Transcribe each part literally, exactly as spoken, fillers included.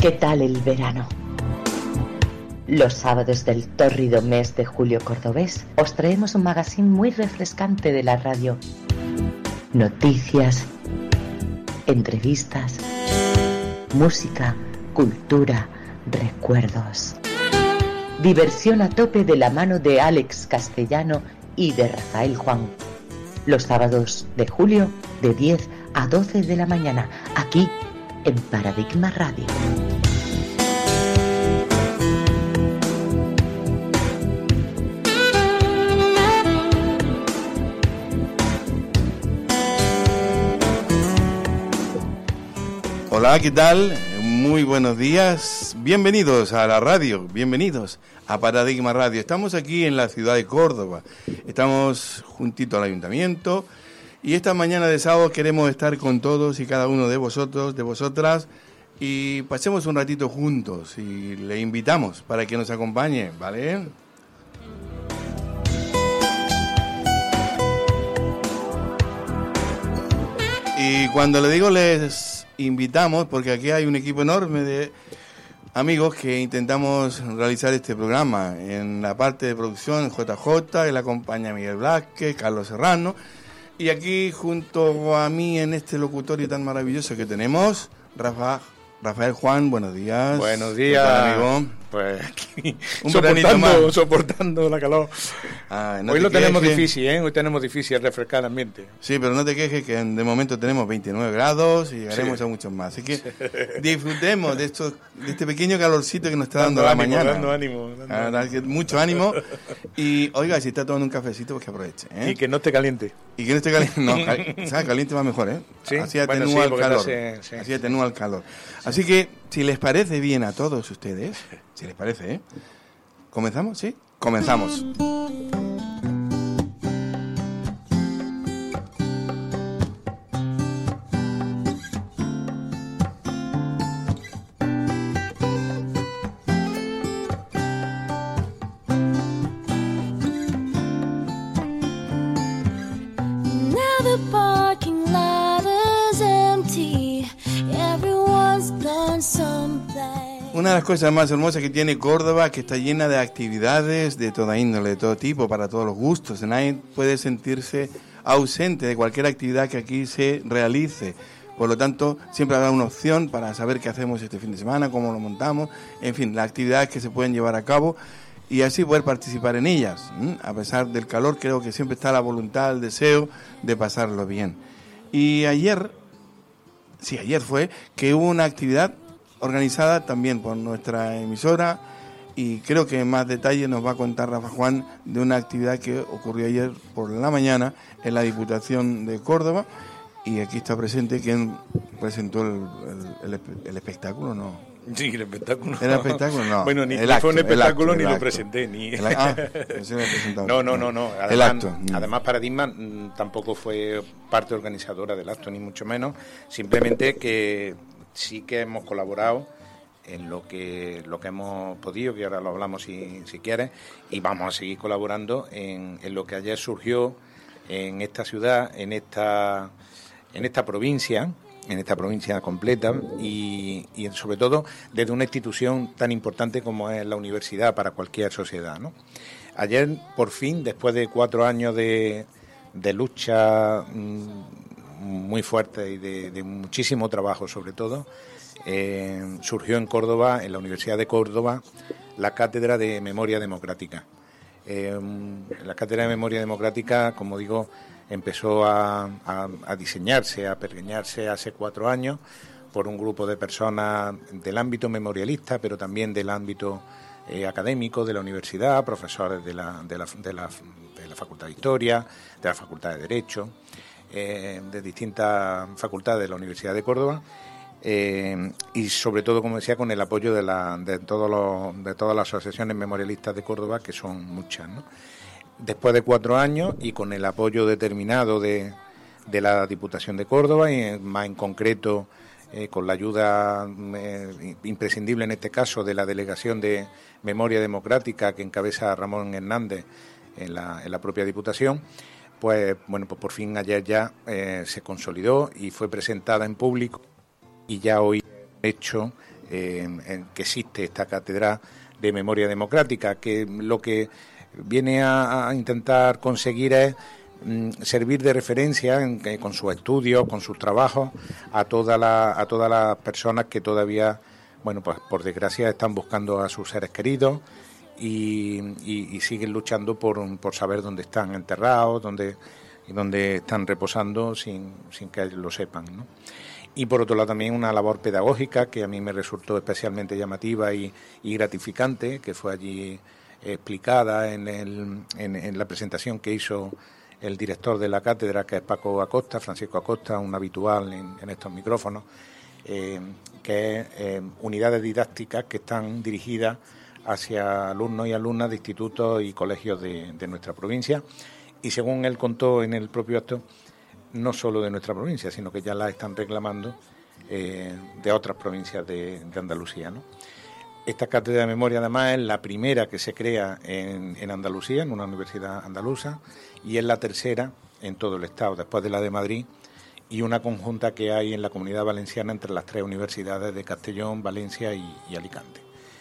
¿Qué tal el verano? Los sábados del tórrido mes de julio cordobés os traemos un magazine muy refrescante de la radio. Noticias, entrevistas, música, cultura, recuerdos. Diversión a tope de la mano de Alex Castellano y de Rafael Juan. Los sábados de julio de diez a doce de la mañana, aquí en Paradigma Radio. Hola, ¿qué tal? Muy buenos días. Bienvenidos a la radio, bienvenidos a Paradigma Radio. Estamos aquí en la ciudad de Córdoba. Estamos juntito al ayuntamiento y esta mañana de sábado queremos estar con todos y cada uno de vosotros, de vosotras, y pasemos un ratito juntos y le invitamos para que nos acompañe, ¿vale? Y cuando le digo les invitamos, porque aquí hay un equipo enorme de amigos que intentamos realizar este programa. En la parte de producción, J J, él acompaña a Miguel Blázquez, Carlos Serrano, y aquí junto a mí en este locutorio tan maravilloso que tenemos, Rafa, Rafael Juan, buenos días. Buenos días, amigo. Pues aquí, soportando, soportando la calor. Ah, no Hoy lo tenemos quejes. difícil, ¿eh? Hoy tenemos difícil refrescar el ambiente. Sí, pero no te quejes que de momento tenemos veintinueve grados y llegaremos sí. a muchos más. Así que sí. disfrutemos de esto, de este pequeño calorcito que nos está dando, dando la ánimo, mañana. Dando ánimo, dando ah, ánimo. Mucho ánimo. Y oiga, si está tomando un cafecito, pues que aproveche, ¿eh? Y que no esté caliente. Y que no esté caliente. No, cal, ¿sabes? Caliente va mejor, ¿eh? Sí. Así atenúa bueno, sí, el calor. Se, sí, Así atenúa sí. el calor. Sí. Así que, si les parece bien a todos ustedes, si les parece, ¿eh? ¿Comenzamos? ¿Sí? Comenzamos. Una de las cosas más hermosas que tiene Córdoba, que está llena de actividades de toda índole, de todo tipo, para todos los gustos. Nadie puede sentirse ausente de cualquier actividad que aquí se realice. Por lo tanto, siempre habrá una opción para saber qué hacemos este fin de semana, cómo lo montamos, en fin, las actividades que se pueden llevar a cabo y así poder participar en ellas. A pesar del calor, creo que siempre está la voluntad, el deseo de pasarlo bien. Y ayer, sí, ayer fue que hubo una actividad organizada también por nuestra emisora y creo que en más detalle nos va a contar Rafa Juan de una actividad que ocurrió ayer por la mañana en la Diputación de Córdoba y aquí está presente quien presentó el, el, el, el espectáculo, ¿no? Sí, el espectáculo. ¿Era espectáculo? No. Bueno, ni, el ni acto, fue un espectáculo acto, ni lo acto. presenté. Ni... El, ah, no, no, no, no. Además, el acto. Además, Paradigma tampoco fue parte organizadora del acto, ni mucho menos. Simplemente que sí que hemos colaborado en lo que lo que hemos podido, que ahora lo hablamos si, si quieres, y vamos a seguir colaborando en, en lo que ayer surgió en esta ciudad, en esta en esta provincia, en esta provincia completa y, y sobre todo desde una institución tan importante como es la universidad para cualquier sociedad, ¿no? Ayer, por fin, después de cuatro años de, de lucha mmm, muy fuerte y de, de muchísimo trabajo, sobre todo, eh, surgió en Córdoba, en la Universidad de Córdoba, la Cátedra de Memoria Democrática. Eh, la Cátedra de Memoria Democrática, como digo, empezó a, a, a diseñarse, a pergeñarse hace cuatro años por un grupo de personas del ámbito memorialista, pero también del ámbito eh, académico de la universidad, profesores de la, de, la, de, la, de la Facultad de Historia, de la Facultad de Derecho, eh, de distintas facultades de la Universidad de Córdoba, eh, y sobre todo, como decía, con el apoyo de, la, de, todos los, de todas las asociaciones memorialistas de Córdoba, que son muchas, ¿no? Después de cuatro años y con el apoyo determinado de, de la Diputación de Córdoba y más en concreto eh, con la ayuda eh, imprescindible en este caso de la Delegación de Memoria Democrática que encabeza Ramón Hernández en la, en la propia Diputación, pues bueno, pues por fin ayer ya eh, se consolidó y fue presentada en público y ya hoy hecho eh, en que existe esta cátedra de memoria democrática, que lo que viene a, a intentar conseguir es mm, servir de referencia en, eh, con sus estudios, con sus trabajos, a toda la, a todas las personas que todavía, bueno, pues por desgracia están buscando a sus seres queridos y, y, y siguen luchando por, por saber dónde están enterrados, dónde, dónde están reposando sin, sin que ellos lo sepan, ¿no? Y por otro lado también una labor pedagógica que a mí me resultó especialmente llamativa y, y gratificante, que fue allí explicada en, el, en, en la presentación que hizo el director de la cátedra, que es Paco Acosta, Francisco Acosta, un habitual en, en estos micrófonos, eh, que es eh, unidades didácticas que están dirigidas hacia alumnos y alumnas de institutos y colegios de, de nuestra provincia. Y según él contó en el propio acto, no solo de nuestra provincia, sino que ya la están reclamando eh, de otras provincias de, de Andalucía, ¿no? Esta cátedra de memoria, además, es la primera que se crea en, en Andalucía, en una universidad andaluza, y es la tercera en todo el Estado, después de la de Madrid, y una conjunta que hay en la Comunidad Valenciana entre las tres universidades de Castellón, Valencia y, y Alicante.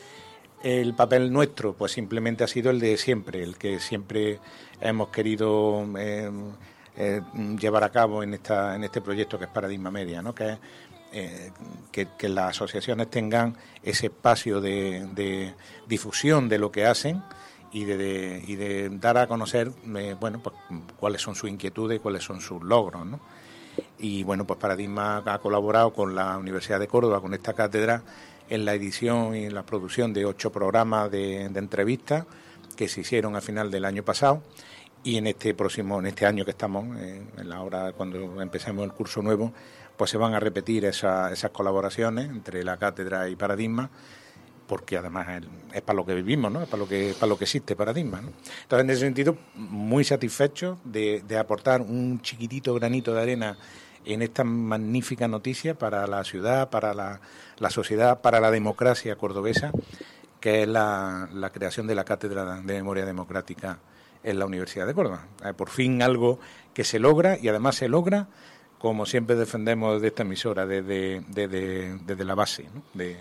El papel nuestro, pues simplemente ha sido el de siempre, el que siempre hemos querido eh, eh, llevar a cabo en esta en este proyecto que es Paradigma Media, ¿no? Que es eh, que, que las asociaciones tengan ese espacio de, de difusión de lo que hacen y de, de, y de dar a conocer eh, bueno, pues cuáles son sus inquietudes y cuáles son sus logros, ¿no? Y bueno, pues Paradigma ha colaborado con la Universidad de Córdoba, con esta cátedra, en la edición y en la producción de ocho programas de, de entrevistas que se hicieron a final del año pasado, y en este próximo, en este año que estamos, eh, en la hora cuando empecemos el curso nuevo, pues se van a repetir esa, esas colaboraciones entre la cátedra y Paradigma, porque además es, es para lo que vivimos, ¿no? Es para lo que, para lo que existe Paradigma, ¿no? Entonces, en ese sentido, muy satisfecho de, de aportar un chiquitito granito de arena en esta magnífica noticia para la ciudad, para la, la sociedad, para la democracia cordobesa, que es la, la creación de la Cátedra de Memoria Democrática en la Universidad de Córdoba. Eh, por fin algo que se logra, y además se logra, como siempre defendemos de esta emisora, desde, desde, desde la base, ¿no? de,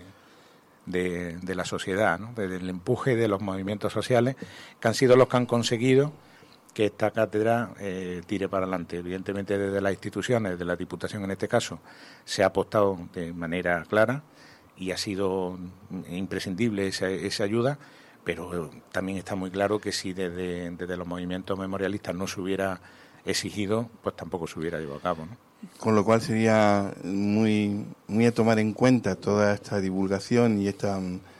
de, de la sociedad, ¿no? Desde el empuje de los movimientos sociales, que han sido los que han conseguido que esta cátedra eh, tire para adelante. Evidentemente, desde las instituciones, desde la Diputación en este caso, se ha apostado de manera clara y ha sido imprescindible esa, esa ayuda, pero también está muy claro que si desde, desde los movimientos memorialistas no se hubiera exigido, pues tampoco se hubiera llevado a cabo, ¿no? Con lo cual sería muy, muy a tomar en cuenta toda esta divulgación y este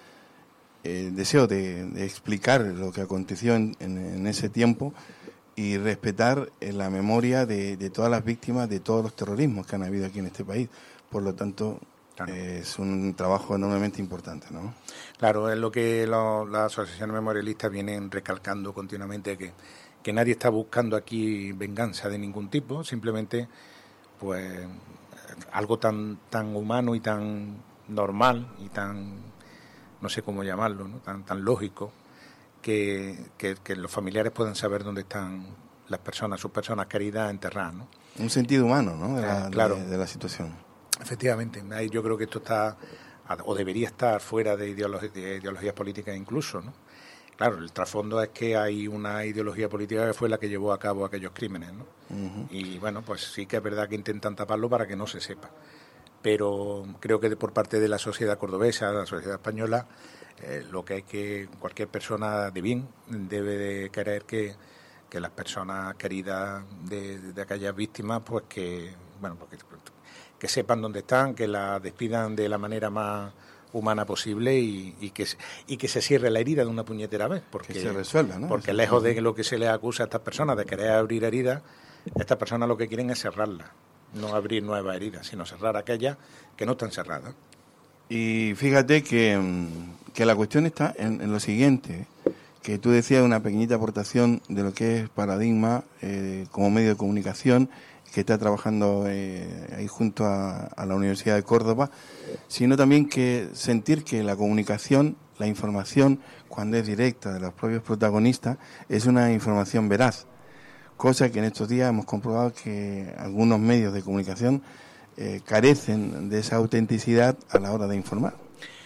eh, deseo de, de explicar lo que aconteció en, en, en ese tiempo y respetar la memoria de, de todas las víctimas de todos los terrorismos que han habido aquí en este país. Por lo tanto, claro, eh, es un trabajo enormemente importante, ¿no? Claro, es lo que lo, las asociaciones memorialistas vienen recalcando continuamente, que, que nadie está buscando aquí venganza de ningún tipo, simplemente pues algo tan tan humano y tan normal y tan, no sé cómo llamarlo, ¿no? tan tan lógico, que, que, que los familiares puedan saber dónde están las personas, sus personas queridas enterradas, ¿no? Un sentido humano, ¿no? De la, claro, de, de la situación. Efectivamente, yo creo que esto está, o debería estar, fuera de, ideología, de ideologías políticas incluso, ¿no? Claro, el trasfondo es que hay una ideología política que fue la que llevó a cabo aquellos crímenes, ¿no? Uh-huh. Y bueno, pues sí que es verdad que intentan taparlo para que no se sepa. Pero creo que por parte de la sociedad cordobesa, la sociedad española, eh, lo que hay que, cualquier persona de bien debe de querer que, que las personas queridas de, de aquellas víctimas, pues que, bueno, porque, que sepan dónde están, que las despidan de la manera más humana posible y, y que y que se cierre la herida de una puñetera vez, porque que se resuelva, ¿no? Porque lejos de lo que se les acusa a estas personas de querer abrir heridas, estas personas lo que quieren es cerrarlas, no abrir nuevas heridas, sino cerrar aquellas que no están cerradas. Y fíjate que, que la cuestión está en, en lo siguiente, que tú decías una pequeñita aportación de lo que es Paradigma eh, como medio de comunicación, que está trabajando eh, ahí junto a, a la Universidad de Córdoba, sino también que sentir que la comunicación, la información, cuando es directa de los propios protagonistas, es una información veraz, cosa que en estos días hemos comprobado que algunos medios de comunicación eh, carecen de esa autenticidad a la hora de informar.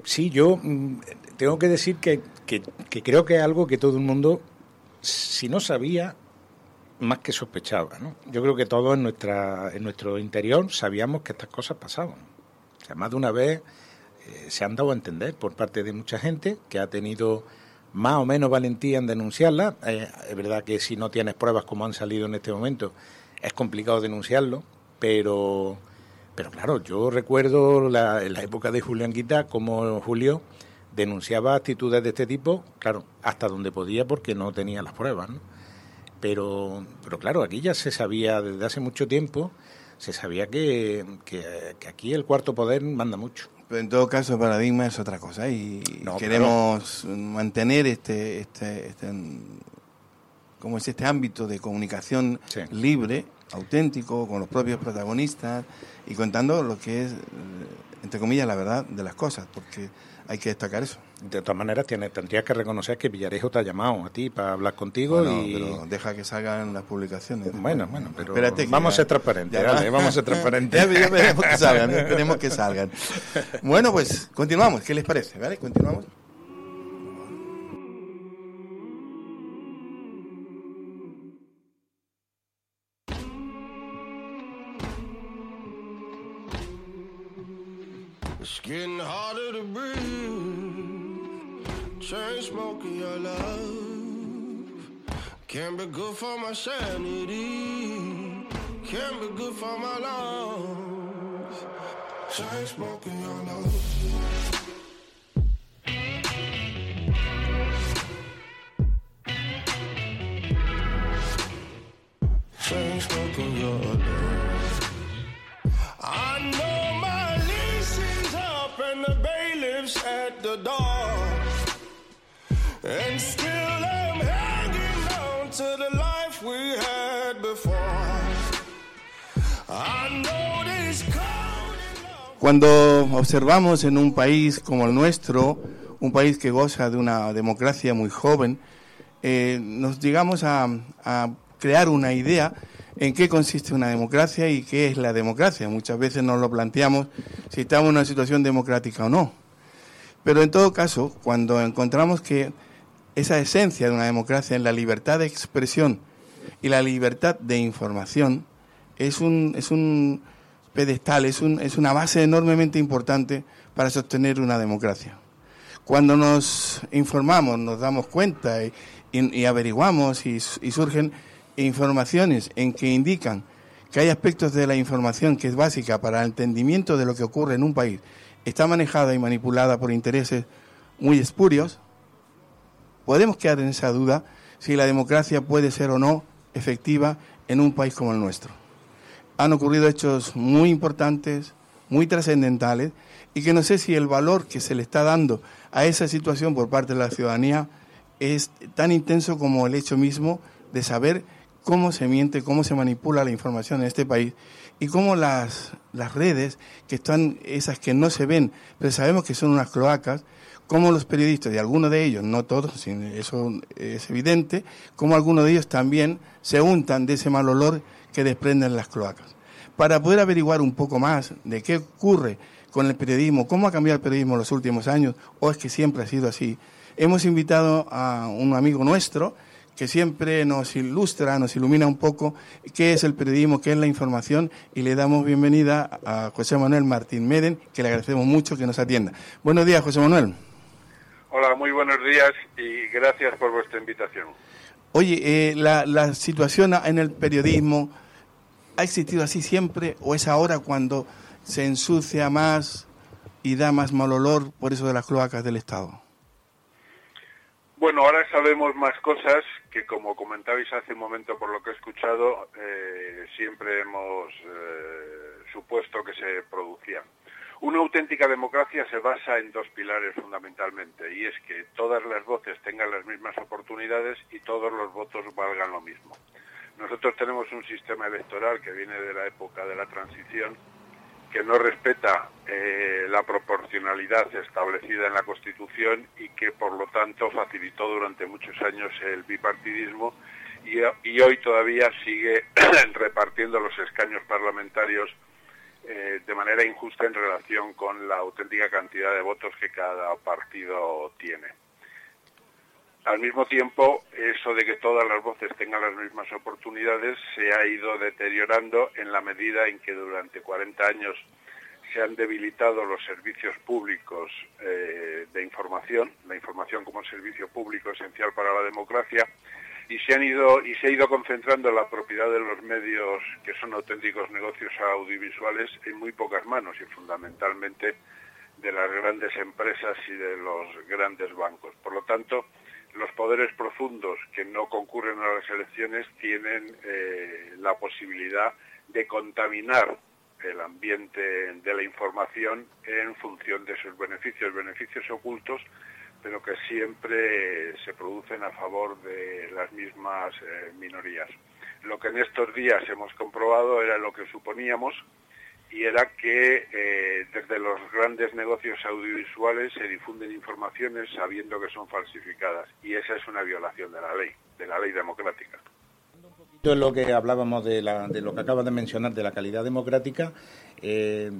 Sí, yo mm, tengo que decir que, que, que creo que es algo que todo el mundo, si no sabía, más que sospechaba, ¿no? Yo creo que todos en nuestra en nuestro interior sabíamos que estas cosas pasaban. O sea, más de una vez eh, se han dado a entender por parte de mucha gente que ha tenido más o menos valentía en denunciarlas. Eh, es verdad que si no tienes pruebas como han salido en este momento, es complicado denunciarlo, pero, pero claro, yo recuerdo la, en la época de Julián Guita, como Julio denunciaba actitudes de este tipo, claro, hasta donde podía porque no tenía las pruebas, ¿no? Pero, pero claro, aquí ya se sabía desde hace mucho tiempo, se sabía que, que, que aquí el cuarto poder manda mucho. Pero en todo caso el paradigma es otra cosa y no, queremos claro. mantener este, este, este, ¿cómo es este ámbito de comunicación sí. libre, auténtico, con los propios protagonistas y contando lo que es, entre comillas, la verdad de las cosas, porque hay que destacar eso. De todas maneras, tienes, tendrías que reconocer que Villarejo te ha llamado a ti para hablar contigo. Bueno, y pero deja que salgan las publicaciones. Bueno, bueno, pero Espérate vamos ya, a ser transparentes, ya, dale, vamos a ser transparentes. Ya, ya veremos que salgan, esperemos que salgan. Bueno, pues continuamos, ¿qué les parece? ¿Vale? Continuamos. It's getting harder to breathe. Chain smoking your love. Can't be good for my sanity. Can't be good for my lungs. Chain smoking your love. Chain smoking your love. I know my lease is up and the bailiff's at the door, and still I'm hanging on to the life we had before. I know this cold enough. Cuando observamos en un país como el nuestro, un país que goza de una democracia muy joven, eh, nos llegamos a, a crear una idea en qué consiste una democracia y qué es la democracia. Muchas veces nos lo planteamos si estamos en una situación democrática o no. Pero en todo caso, cuando encontramos que esa esencia de una democracia en la libertad de expresión y la libertad de información es un, es un pedestal, es, un, es una base enormemente importante para sostener una democracia. Cuando nos informamos, nos damos cuenta y, y, y averiguamos y, y surgen informaciones en que indican que hay aspectos de la información que es básica para el entendimiento de lo que ocurre en un país, está manejada y manipulada por intereses muy espurios, podemos quedar en esa duda si la democracia puede ser o no efectiva en un país como el nuestro. Han ocurrido hechos muy importantes, muy trascendentales, y que no sé si el valor que se le está dando a esa situación por parte de la ciudadanía es tan intenso como el hecho mismo de saber cómo se miente, cómo se manipula la información en este país y cómo las, las redes, que están esas que no se ven, pero sabemos que son unas cloacas, cómo los periodistas, y algunos de ellos, no todos, eso es evidente, cómo algunos de ellos también se untan de ese mal olor que desprenden las cloacas. Para poder averiguar un poco más de qué ocurre con el periodismo, cómo ha cambiado el periodismo en los últimos años, o es que siempre ha sido así, hemos invitado a un amigo nuestro que siempre nos ilustra, nos ilumina un poco qué es el periodismo, qué es la información, y le damos bienvenida a José Manuel Martín Meden, que le agradecemos mucho que nos atienda. Buenos días, José Manuel. Hola, muy buenos días y gracias por vuestra invitación. Oye, eh, la, la situación en el periodismo, ¿ha existido así siempre o es ahora cuando se ensucia más y da más mal olor por eso de las cloacas del Estado? Bueno, ahora sabemos más cosas que, como comentabais hace un momento por lo que he escuchado, eh, siempre hemos eh, supuesto que se producían. Una auténtica democracia se basa en dos pilares fundamentalmente, y es que todas las voces tengan las mismas oportunidades y todos los votos valgan lo mismo. Nosotros tenemos un sistema electoral que viene de la época de la transición, que no respeta eh, la proporcionalidad establecida en la Constitución y que, por lo tanto, facilitó durante muchos años el bipartidismo y, y hoy todavía sigue repartiendo los escaños parlamentarios eh, de manera injusta en relación con la auténtica cantidad de votos que cada partido tiene. Al mismo tiempo, eso de que todas las voces tengan las mismas oportunidades se ha ido deteriorando en la medida en que durante cuarenta años se han debilitado los servicios públicos eh, de información, la información como servicio público esencial para la democracia, y se han ido y se ha ido concentrando la propiedad de los medios, que son auténticos negocios audiovisuales, en muy pocas manos y fundamentalmente de las grandes empresas y de los grandes bancos. Por lo tanto, los poderes profundos que no concurren a las elecciones tienen eh, la posibilidad de contaminar el ambiente de la información en función de sus beneficios, beneficios ocultos, pero que siempre se producen a favor de las mismas eh, minorías. Lo que en estos días hemos comprobado era lo que suponíamos, y era que eh, desde los grandes negocios audiovisuales se difunden informaciones sabiendo que son falsificadas, y esa es una violación de la ley, de la ley democrática. Esto es lo que hablábamos de, la, de lo que acabas de mencionar, de la calidad democrática. Eh,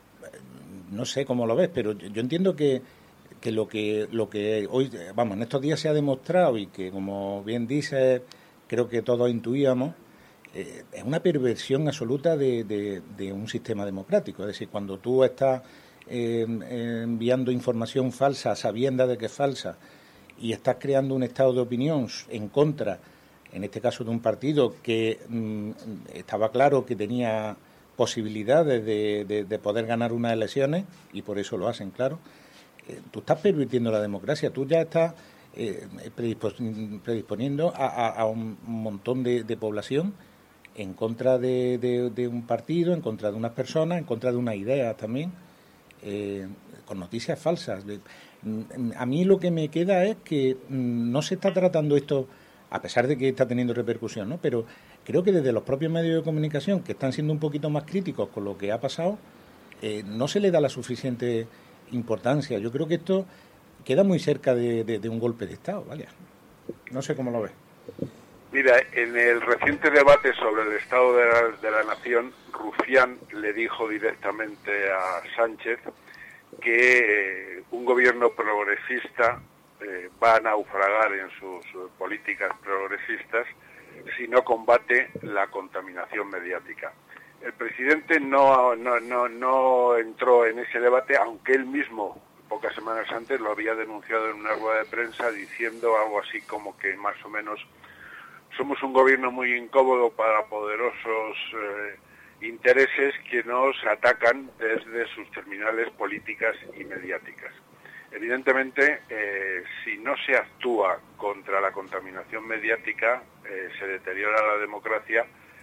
no sé cómo lo ves, pero yo entiendo que, que lo que lo que hoy, vamos, en estos días se ha demostrado y que, como bien dices, creo que todos intuíamos, Eh, es una perversión absoluta de, de, de un sistema democrático. Es decir, cuando tú estás eh, enviando información falsa, sabiendo de que es falsa, y estás creando un estado de opinión en contra, en este caso de un partido que mm, estaba claro que tenía posibilidades de, de, de poder ganar unas elecciones, y por eso lo hacen, claro, eh, tú estás pervirtiendo la democracia, tú ya estás eh, predisponiendo a, a, a un montón de, de población en contra de, de, de un partido, en contra de unas personas, en contra de una idea también, eh, con noticias falsas. A mí lo que me queda es que no se está tratando esto, a pesar de que está teniendo repercusión, ¿no? Pero creo que desde los propios medios de comunicación, que están siendo un poquito más críticos con lo que ha pasado, eh, no se le da la suficiente importancia. Yo creo que esto queda muy cerca de, de, de un golpe de Estado, ¿vale? No sé cómo lo ves. Mira, en el reciente debate sobre el estado de la, de la nación, Rufián le dijo directamente a Sánchez que eh, un gobierno progresista eh, va a naufragar en sus, sus políticas progresistas si no combate la contaminación mediática. El presidente no, no, no, no entró en ese debate, aunque él mismo, pocas semanas antes, lo había denunciado en una rueda de prensa diciendo algo así como que más o menos somos un gobierno muy incómodo para poderosos eh, intereses que nos atacan desde sus terminales políticas y mediáticas. Evidentemente, eh, si no se actúa contra la contaminación mediática, eh, se deteriora la democracia,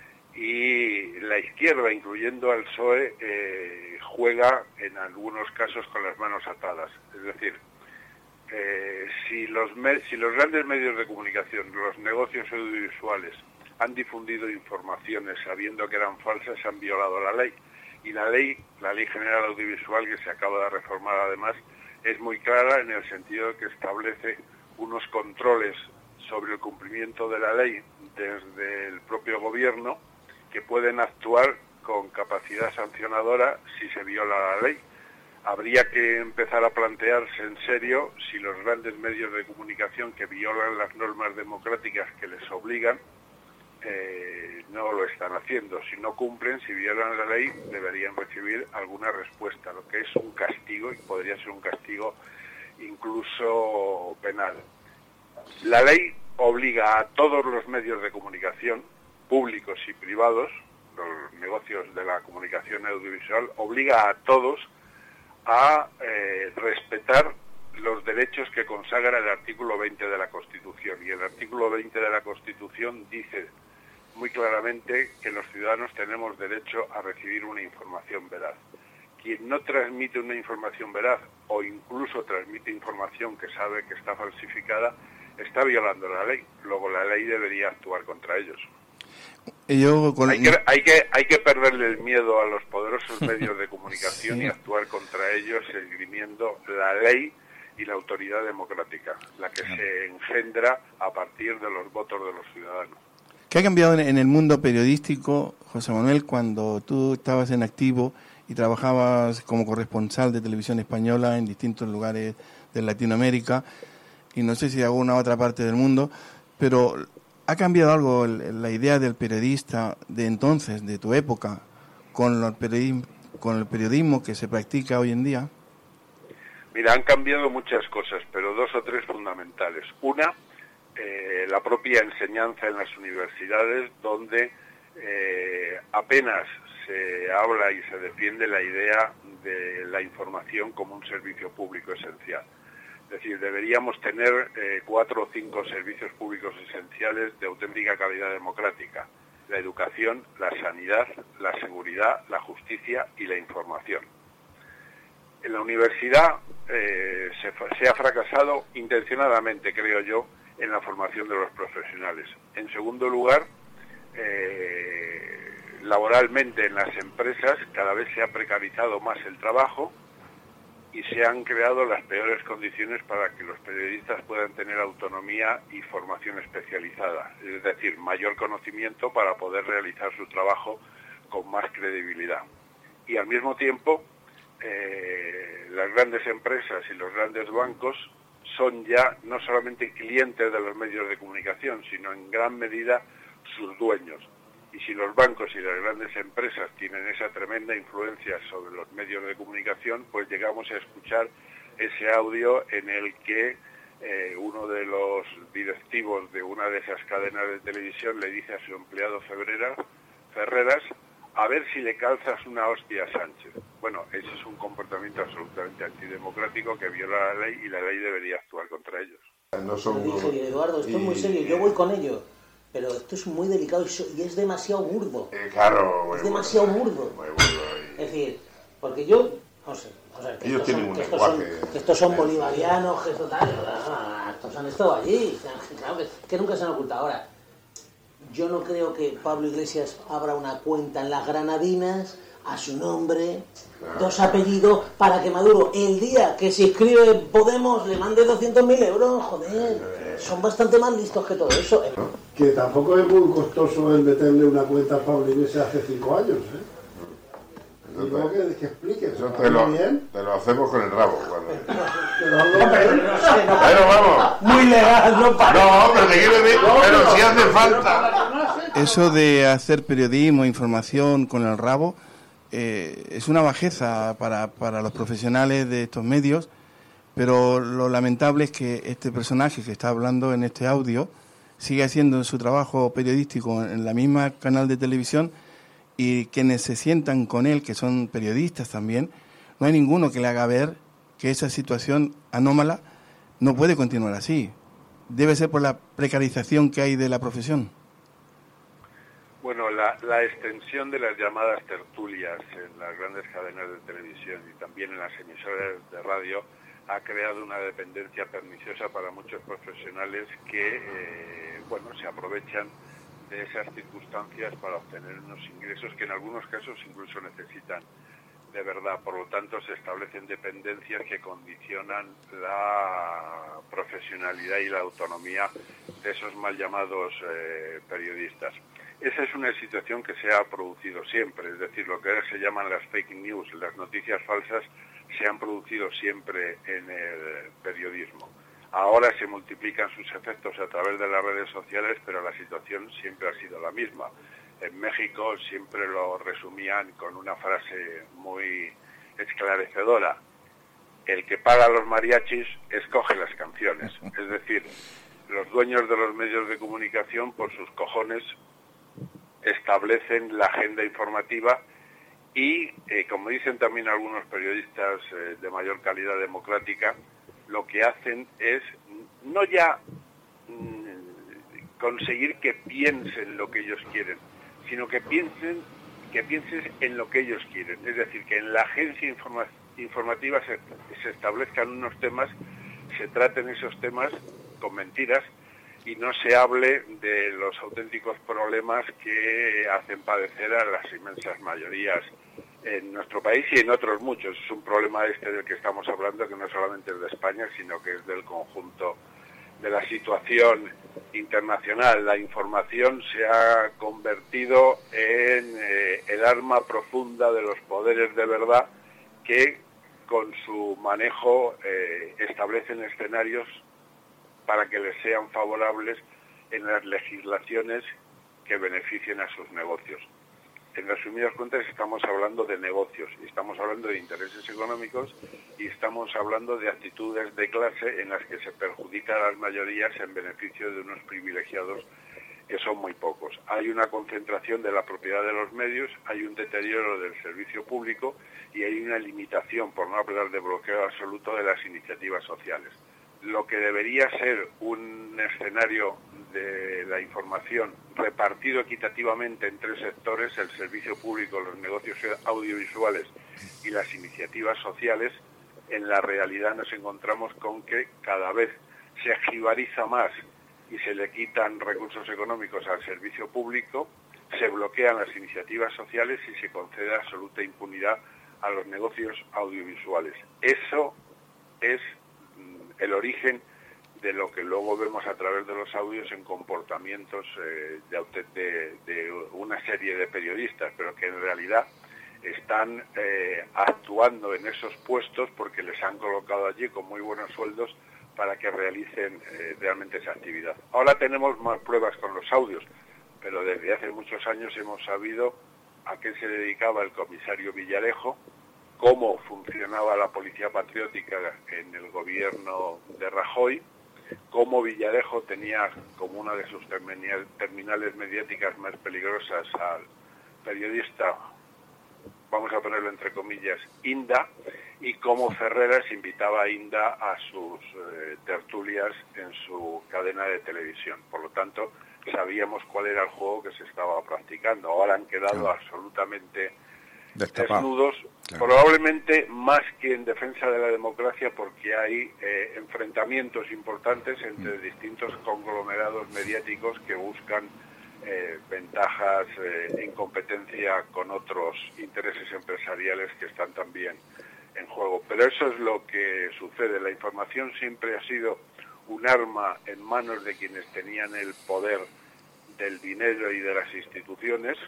y la izquierda, incluyendo al P S O E, eh, juega en algunos casos con las manos atadas. Es decir, Eh, si los me- si los grandes medios de comunicación, los negocios audiovisuales, han difundido informaciones sabiendo que eran falsas, han violado la ley. Y la ley, la Ley General Audiovisual, que se acaba de reformar además, es muy clara en el sentido de que establece unos controles sobre el cumplimiento de la ley desde el propio gobierno, que pueden actuar con capacidad sancionadora si se viola la ley. Habría que empezar a plantearse en serio si los grandes medios de comunicación que violan las normas democráticas que les obligan eh, no lo están haciendo. Si no cumplen, si violan la ley, deberían recibir alguna respuesta, lo que es un castigo, y podría ser un castigo incluso penal. La ley obliga a todos los medios de comunicación, públicos y privados, los negocios de la comunicación audiovisual, obliga a todos a eh, respetar los derechos que consagra el artículo veinte de la Constitución. Y el artículo veinte de la Constitución dice muy claramente que los ciudadanos tenemos derecho a recibir una información veraz. Quien no transmite una información veraz, o incluso transmite información que sabe que está falsificada, está violando la ley. Luego la ley debería actuar contra ellos. Yo con... hay, que, hay, que, hay que perderle el miedo a los poderosos medios de comunicación sí. y actuar contra ellos esgrimiendo la ley y la autoridad democrática, la que se engendra a partir de los votos de los ciudadanos. ¿Qué ha cambiado en el mundo periodístico, José Manuel, cuando tú estabas en activo y trabajabas como corresponsal de televisión española en distintos lugares de Latinoamérica y no sé si de alguna otra parte del mundo, pero ¿ha cambiado algo el, la idea del periodista de entonces, de tu época, con, los periodismo, con el periodismo que se practica hoy en día? Mira, han cambiado muchas cosas, pero dos o tres fundamentales. Una, eh, la propia enseñanza en las universidades, donde eh, apenas se habla y se defiende la idea de la información como un servicio público esencial. Es decir, deberíamos tener eh, cuatro o cinco servicios públicos esenciales de auténtica calidad democrática: la educación, la sanidad, la seguridad, la justicia y la información. En la universidad eh, se, se ha fracasado intencionadamente, creo yo, en la formación de los profesionales. En segundo lugar, eh, laboralmente en las empresas cada vez se ha precarizado más el trabajo y se han creado las peores condiciones para que los periodistas puedan tener autonomía y formación especializada, es decir, mayor conocimiento para poder realizar su trabajo con más credibilidad. Y al mismo tiempo, eh, las grandes empresas y los grandes bancos son ya no solamente clientes de los medios de comunicación, sino en gran medida sus dueños. Y si los bancos y las grandes empresas tienen esa tremenda influencia sobre los medios de comunicación, pues llegamos a escuchar ese audio en el que eh, uno de los directivos de una de esas cadenas de televisión le dice a su empleado Ferreras, Ferreras, a ver si le calzas una hostia a Sánchez. Bueno, ese es un comportamiento absolutamente antidemocrático que viola la ley y la ley debería actuar contra ellos. No son Yo dije, Eduardo, esto y... es muy serio, yo voy con ello. Pero esto es muy delicado y es demasiado burdo. Eh, claro, es demasiado burdo. burdo. Muy burdo y... Es decir, porque yo, no sé, o sea, que, ellos estos tienen son, un que, estos lenguaje, son, que estos son bolivarianos, que esto tal, estos han estado allí, claro, que, que nunca se han ocultado. Ahora, yo no creo que Pablo Iglesias abra una cuenta en las Granadinas a su nombre, claro, dos apellidos, para que Maduro, el día que se inscribe Podemos, le mande doscientos mil euros, joder, eh, son bastante más listos que todo eso. ¿no? Que tampoco es muy costoso el meterle una cuenta a Pablo Iglesias hace cinco años, ¿eh? Y luego que, que explique. Eso te lo, te lo hacemos con el rabo. Cuando... pero, no, pero, no sé, no, pero vamos. Muy legal, no para. No, pero te quiero decir, no, pero no, si hace falta. Eso de hacer periodismo, información con el rabo, eh, es una bajeza para, para los profesionales de estos medios, pero lo lamentable es que este personaje que está hablando en este audio sigue haciendo su trabajo periodístico en la misma canal de televisión, y quienes se sientan con él, que son periodistas también, no hay ninguno que le haga ver que esa situación anómala no puede continuar así. Debe ser por la precarización que hay de la profesión. Bueno, la, la extensión de las llamadas tertulias en las grandes cadenas de televisión y también en las emisoras de radio ha creado una dependencia perniciosa para muchos profesionales que, eh, bueno, se aprovechan de esas circunstancias para obtener unos ingresos que en algunos casos incluso necesitan de verdad. Por lo tanto, se establecen dependencias que condicionan la profesionalidad y la autonomía de esos mal llamados eh, periodistas. Esa es una situación que se ha producido siempre, es decir, lo que ahora se llaman las fake news, las noticias falsas, se han producido siempre en el periodismo. Ahora se multiplican sus efectos a través de las redes sociales, pero la situación siempre ha sido la misma. En México siempre lo resumían con una frase muy esclarecedora: el que paga los mariachis escoge las canciones. Es decir, los dueños de los medios de comunicación, por sus cojones, establecen la agenda informativa y, eh, como dicen también algunos periodistas eh, de mayor calidad democrática, lo que hacen es no ya mmm, conseguir que piensen lo que ellos quieren, sino que piensen que pienses en lo que ellos quieren. Es decir, que en la agencia informa- informativa se, se establezcan unos temas, se traten esos temas con mentiras y no se hable de los auténticos problemas que hacen padecer a las inmensas mayorías en nuestro país y en otros muchos. Es un problema este del que estamos hablando que no solamente es de España, sino que es del conjunto de la situación internacional. La información se ha convertido en eh, el arma profunda de los poderes de verdad que con su manejo eh, establecen escenarios para que les sean favorables en las legislaciones que beneficien a sus negocios. En resumidas cuentas estamos hablando de negocios, estamos hablando de intereses económicos y estamos hablando de actitudes de clase en las que se perjudican a las mayorías en beneficio de unos privilegiados que son muy pocos. Hay una concentración de la propiedad de los medios, hay un deterioro del servicio público y hay una limitación, por no hablar de bloqueo absoluto, de las iniciativas sociales. Lo que debería ser un escenario de la información repartido equitativamente en tres sectores, el servicio público, los negocios audiovisuales y las iniciativas sociales, en la realidad nos encontramos con que cada vez se jibariza más y se le quitan recursos económicos al servicio público, se bloquean las iniciativas sociales y se concede absoluta impunidad a los negocios audiovisuales. Eso es el origen de lo que luego vemos a través de los audios en comportamientos eh, de, de, de una serie de periodistas, pero que en realidad están eh, actuando en esos puestos porque les han colocado allí con muy buenos sueldos para que realicen eh, realmente esa actividad. Ahora tenemos más pruebas con los audios, pero desde hace muchos años hemos sabido a qué se dedicaba el comisario Villarejo, cómo funcionaba la policía patriótica en el gobierno de Rajoy, cómo Villarejo tenía como una de sus terminales mediáticas más peligrosas al periodista, vamos a ponerlo entre comillas, Inda, y cómo Ferreras invitaba a Inda a sus eh, tertulias en su cadena de televisión. Por lo tanto, sabíamos cuál era el juego que se estaba practicando. Ahora han quedado claro. absolutamente Destapado. desnudos, claro. probablemente más que en defensa de la democracia, porque hay eh, enfrentamientos importantes entre mm. distintos conglomerados mediáticos que buscan eh, ventajas eh, en competencia con otros intereses empresariales que están también en juego. Pero eso es lo que sucede. La información siempre ha sido un arma en manos de quienes tenían el poder del dinero y de las instituciones,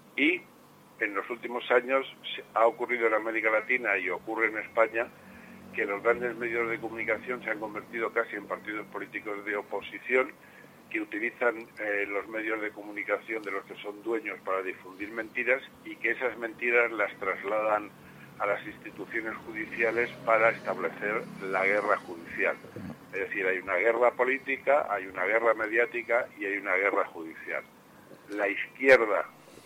y en los últimos años ha ocurrido en América Latina y ocurre en España que los grandes medios de comunicación se han convertido casi en partidos políticos de oposición que utilizan eh, los medios de comunicación de los que son dueños para difundir mentiras, y que esas mentiras las trasladan a las instituciones judiciales para establecer la guerra judicial. Es decir, hay una guerra política, hay una guerra mediática y hay una guerra judicial. La izquierda,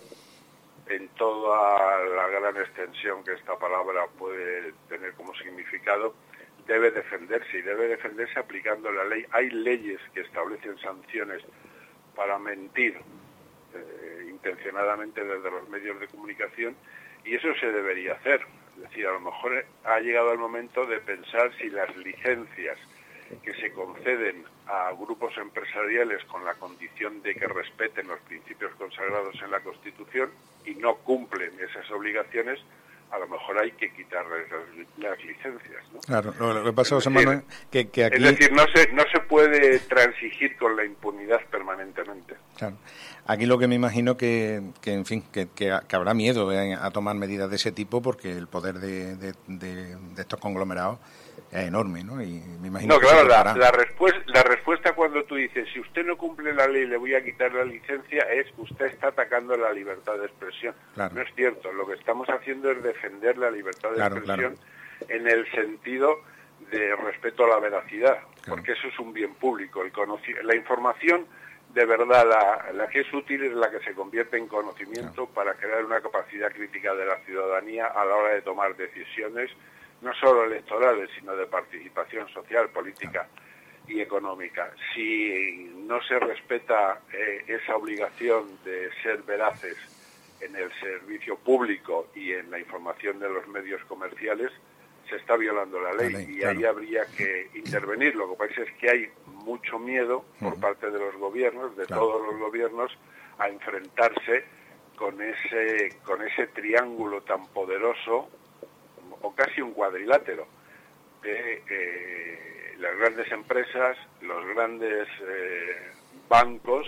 en toda la gran extensión que esta palabra puede tener como significado, debe defenderse, y debe defenderse aplicando la ley. Hay leyes que establecen sanciones para mentir eh, intencionadamente desde los medios de comunicación, y eso se debería hacer. Es decir, a lo mejor ha llegado el momento de pensar si las licencias que se conceden a grupos empresariales con la condición de que respeten los principios consagrados en la Constitución y no cumplen esas obligaciones, a lo mejor hay que quitarles las, las licencias, ¿no? Claro, lo que pasa, José Manuel, que, que aquí... Es decir, no se, no se puede transigir con la impunidad permanentemente. Claro. Aquí lo que me imagino que, que en fin, que, que, que habrá miedo eh, a tomar medidas de ese tipo, porque el poder de, de, de, de estos conglomerados es enorme, ¿no? Y me imagino no, que claro, la, la, respuesta, la respuesta cuando tú dices, si usted no cumple la ley, le voy a quitar la licencia, es usted está atacando la libertad de expresión. Claro. No es cierto, lo que estamos haciendo es defender la libertad de claro, expresión claro. en el sentido de respeto a la veracidad, claro. porque eso es un bien público. El conoci- la información, de verdad, la, la que es útil es la que se convierte en conocimiento claro. para crear una capacidad crítica de la ciudadanía a la hora de tomar decisiones, no solo electorales, sino de participación social, política y económica. Si no se respeta eh, esa obligación de ser veraces en el servicio público y en la información de los medios comerciales, se está violando la ley, la ley y claro. ahí habría que intervenir. Lo que pasa es que hay mucho miedo por uh-huh. parte de los gobiernos, de claro. todos los gobiernos, a enfrentarse con ese, con ese triángulo tan poderoso, o casi un cuadrilátero, de eh, eh, las grandes empresas, los grandes eh, bancos,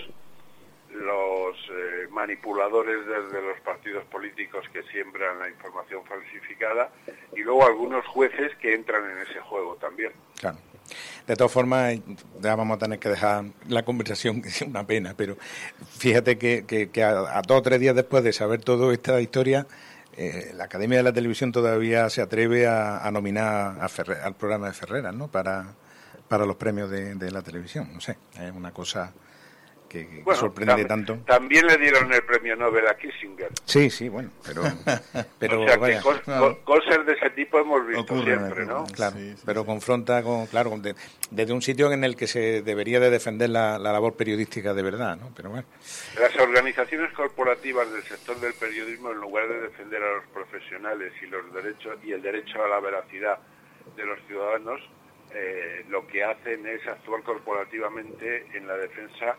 los eh, manipuladores desde los partidos políticos que siembran la información falsificada y luego algunos jueces que entran en ese juego también. Claro. De todas formas, ya vamos a tener que dejar la conversación, que es una pena, pero fíjate que, que, que a, a dos o tres días después de saber toda esta historia, eh, la Academia de la Televisión todavía se atreve a, a nominar a Ferrer, al programa de Ferreras, ¿no? Para, para los premios de, de la televisión. No sé, es una cosa que, que bueno, sorprende tam tanto. También le dieron el premio Nobel a Kissinger. Sí, sí, bueno, pero... pero o sea, vaya, que cos no. cosas de ese tipo hemos visto Ocurre, siempre, ¿no? Claro, sí, sí, pero sí. confronta con, claro, con de, desde un sitio en el que se debería de defender la, la labor periodística de verdad, ¿no? Pero bueno. Las organizaciones corporativas del sector del periodismo, en lugar de defender a los profesionales y los derechos y el derecho a la veracidad de los ciudadanos, eh, lo que hacen es actuar corporativamente en la defensa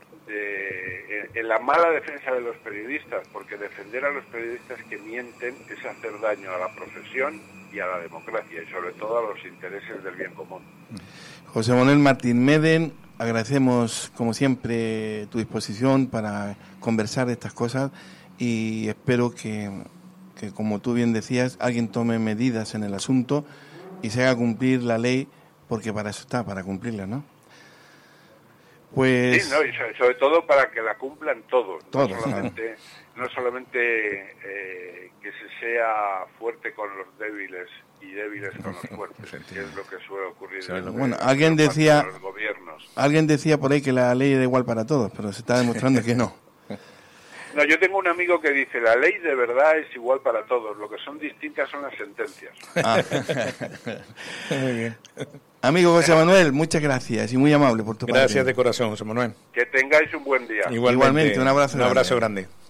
de, en la mala defensa de los periodistas, porque defender a los periodistas que mienten es hacer daño a la profesión y a la democracia y sobre todo a los intereses del bien común. José Manuel Martín Meden, agradecemos como siempre tu disposición para conversar de estas cosas y espero que, que como tú bien decías, alguien tome medidas en el asunto y se haga cumplir la ley, porque para eso está, para cumplirla, ¿no? Pues... Sí, no, y sobre, sobre todo para que la cumplan todos, todos no solamente, no solamente eh, que se sea fuerte con los débiles y débiles con los fuertes, que es lo que suele ocurrir en bueno, alguien decía, los gobiernos. Alguien decía por ahí que la ley era igual para todos, pero se está demostrando que no. No, yo tengo un amigo que dice, la ley de verdad es igual para todos, lo que son distintas son las sentencias. Ah. Muy bien. Amigo José Manuel, muchas gracias y muy amable por tu parte. Gracias de corazón, José Manuel. Que tengáis un buen día. Igualmente, Igualmente un abrazo un abrazo grande. grande.